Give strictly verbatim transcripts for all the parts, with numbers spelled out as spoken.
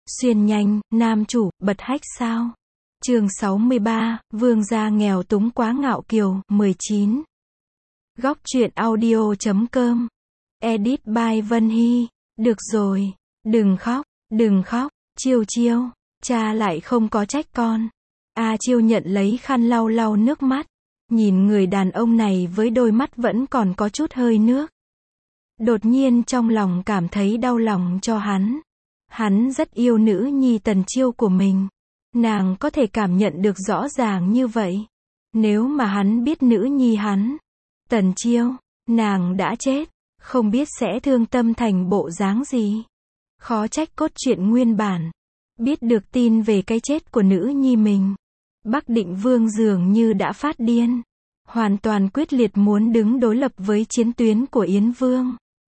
Xuyên nhanh, nam chủ, bật hách sao? Chương sáu mươi ba, vương gia nghèo túng quá ngạo kiều, mười chín. Góc truyện audio.com. Edit by Vân Hy. Được rồi, đừng khóc, đừng khóc, Chiêu Chiêu, cha lại không có trách con. A Chiêu nhận lấy khăn lau lau nước mắt, nhìn người đàn ông này với đôi mắt vẫn còn có chút hơi nước. Đột nhiên trong lòng cảm thấy đau lòng cho hắn. Hắn rất yêu nữ nhi Tần Chiêu của mình. Nàng có thể cảm nhận được rõ ràng như vậy. Nếu mà hắn biết nữ nhi hắn, Tần Chiêu, nàng đã chết, không biết sẽ thương tâm thành bộ dáng gì. Khó trách cốt truyện nguyên bản. Biết được tin về cái chết của nữ nhi mình, Bắc Định Vương dường như đã phát điên. Hoàn toàn quyết liệt muốn đứng đối lập với chiến tuyến của Yến Vương.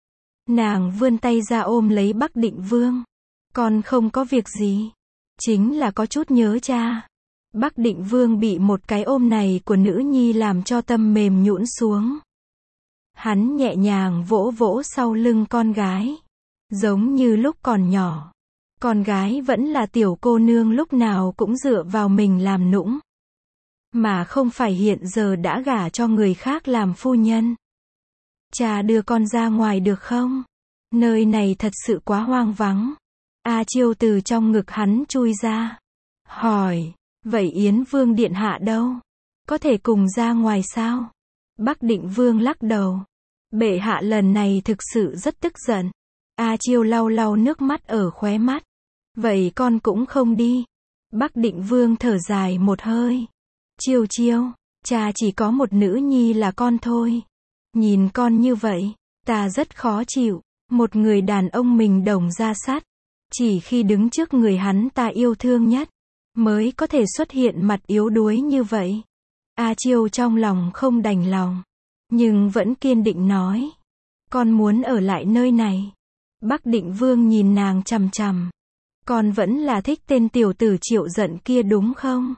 Nàng vươn tay ra ôm lấy Bắc Định Vương. Con không có việc gì. Chính là có chút nhớ cha. Bắc Định Vương bị một cái ôm này của nữ nhi làm cho tâm mềm nhũn xuống. Hắn nhẹ nhàng vỗ vỗ sau lưng con gái. Giống như lúc còn nhỏ. Con gái vẫn là tiểu cô nương lúc nào cũng dựa vào mình làm nũng. Mà không phải hiện giờ đã gả cho người khác làm phu nhân. Cha đưa con ra ngoài được không? Nơi này thật sự quá hoang vắng. A Chiêu từ trong ngực hắn chui ra. Hỏi, vậy Yến Vương điện hạ đâu? Có thể cùng ra ngoài sao? Bắc Định Vương lắc đầu. Bệ hạ lần này thực sự rất tức giận. A Chiêu lau lau nước mắt ở khóe mắt. Vậy con cũng không đi. Bắc Định Vương thở dài một hơi. Chiêu Chiêu, cha chỉ có một nữ nhi là con thôi. Nhìn con như vậy, ta rất khó chịu. Một người đàn ông mình đồng ra sát. Chỉ khi đứng trước người hắn ta yêu thương nhất, mới có thể xuất hiện mặt yếu đuối như vậy. A Chiêu trong lòng không đành lòng, nhưng vẫn kiên định nói. Con muốn ở lại nơi này. Bắc Định Vương nhìn nàng chằm chằm. Con vẫn là thích tên tiểu tử Triệu Giận kia đúng không?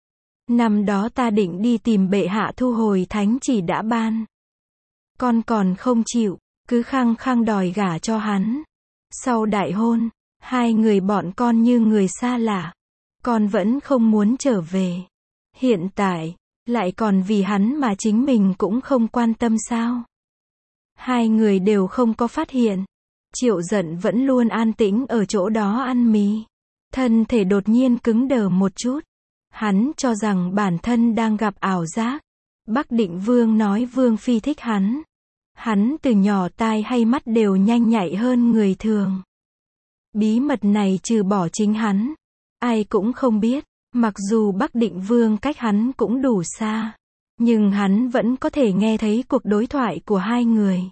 Năm đó ta định đi tìm bệ hạ thu hồi thánh chỉ đã ban. Con còn không chịu, cứ khăng khăng đòi gả cho hắn. Sau đại hôn, hai người bọn con như người xa lạ. Con vẫn không muốn trở về. Hiện tại, lại còn vì hắn mà chính mình cũng không quan tâm sao? Hai người đều không có phát hiện. Triệu Giận vẫn luôn an tĩnh ở chỗ đó ăn mì. Thân thể đột nhiên cứng đờ một chút. Hắn cho rằng bản thân đang gặp ảo giác. Bắc Định Vương nói Vương phi thích hắn. Hắn từ nhỏ tai hay mắt đều nhanh nhạy hơn người thường. Bí mật này trừ bỏ chính hắn, ai cũng không biết. Mặc dù Bắc Định Vương cách hắn cũng đủ xa, nhưng hắn vẫn có thể nghe thấy cuộc đối thoại của hai người.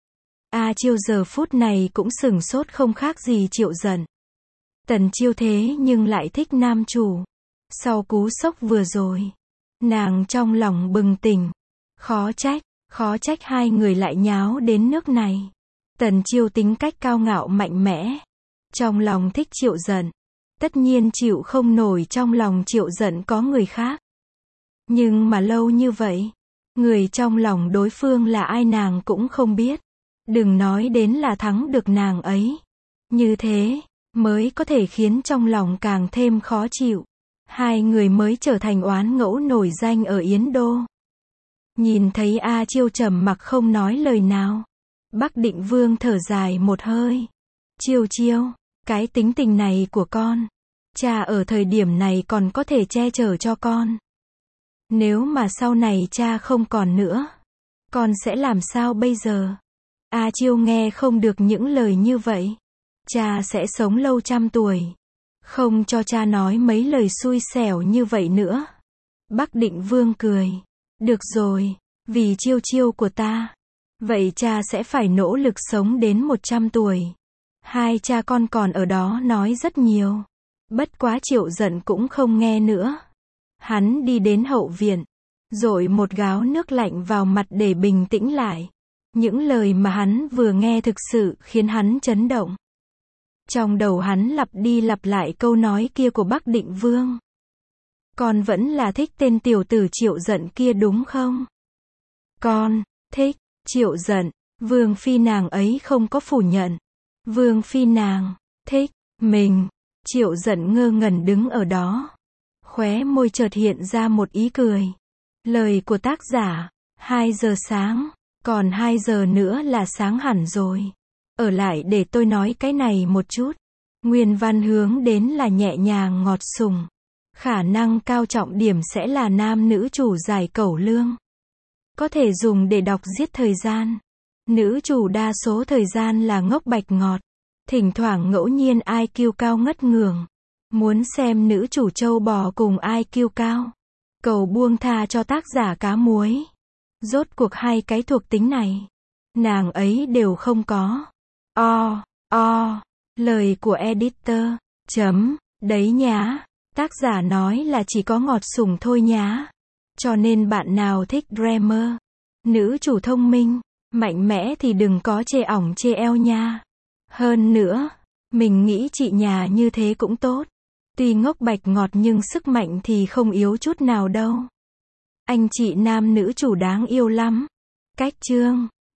A Chiêu giờ phút này cũng sửng sốt không khác gì Triệu Giận. Tần Chiêu thế nhưng lại thích nam chủ. Sau cú sốc vừa rồi, nàng trong lòng bừng tỉnh. Khó trách, khó trách hai người lại nháo đến nước này. Tần Chiêu tính cách cao ngạo mạnh mẽ. Trong lòng thích Triệu Giận. Tất nhiên chịu không nổi trong lòng Triệu Giận có người khác. Nhưng mà lâu như vậy, người trong lòng đối phương là ai nàng cũng không biết. Đừng nói đến là thắng được nàng ấy. Như thế, mới có thể khiến trong lòng càng thêm khó chịu. Hai người mới trở thành oán ngẫu nổi danh ở Yến Đô. Nhìn thấy A Chiêu trầm mặc không nói lời nào. Bắc Định Vương thở dài một hơi. Chiêu Chiêu, cái tính tình này của con, cha ở thời điểm này còn có thể che chở cho con. Nếu mà sau này cha không còn nữa, con sẽ làm sao bây giờ? A Chiêu nghe không được những lời như vậy. Cha sẽ sống lâu trăm tuổi. Không cho cha nói mấy lời xui xẻo như vậy nữa. Bắc Định Vương cười. Được rồi, vì Chiêu Chiêu của ta. Vậy cha sẽ phải nỗ lực sống đến một trăm tuổi. Hai cha con còn ở đó nói rất nhiều. Bất quá Triệu Giận cũng không nghe nữa. Hắn đi đến hậu viện, dội một gáo nước lạnh vào mặt để bình tĩnh lại. Những lời mà hắn vừa nghe thực sự khiến hắn chấn động. Trong đầu hắn lặp đi lặp lại câu nói kia của Bắc Định Vương. Con vẫn là thích tên tiểu tử Triệu Giận kia đúng không? Con, thích, Triệu Giận, Vương phi nàng ấy không có phủ nhận. Vương phi nàng, thích, mình, Triệu giận ngơ ngẩn đứng ở đó. Khóe môi chợt hiện ra một ý cười. Lời của tác giả, hai giờ sáng, còn hai giờ nữa là sáng hẳn rồi. Ở lại để tôi nói cái này một chút. Nguyên văn hướng đến là nhẹ nhàng ngọt sùng. Khả năng cao trọng điểm sẽ là nam nữ chủ giải cẩu lương. Có thể dùng để đọc giết thời gian. Nữ chủ đa số thời gian là ngốc bạch ngọt. Thỉnh thoảng ngẫu nhiên i kiu cao ngất ngường. Muốn xem nữ chủ trâu bò cùng i kiu cao. Cầu buông tha cho tác giả cá muối. Rốt cuộc hai cái thuộc tính này. Nàng ấy đều không có. O, o, lời của editor. Chấm, đấy nhá. Tác giả nói là chỉ có ngọt sủng thôi nhá. Cho nên bạn nào thích Dreamer, nữ chủ thông minh, mạnh mẽ thì đừng có chê ỏng chê eo nha. Hơn nữa, mình nghĩ chị nhà như thế cũng tốt. Tuy ngốc bạch ngọt nhưng sức mạnh thì không yếu chút nào đâu. Anh chị nam nữ chủ đáng yêu lắm. Cách chương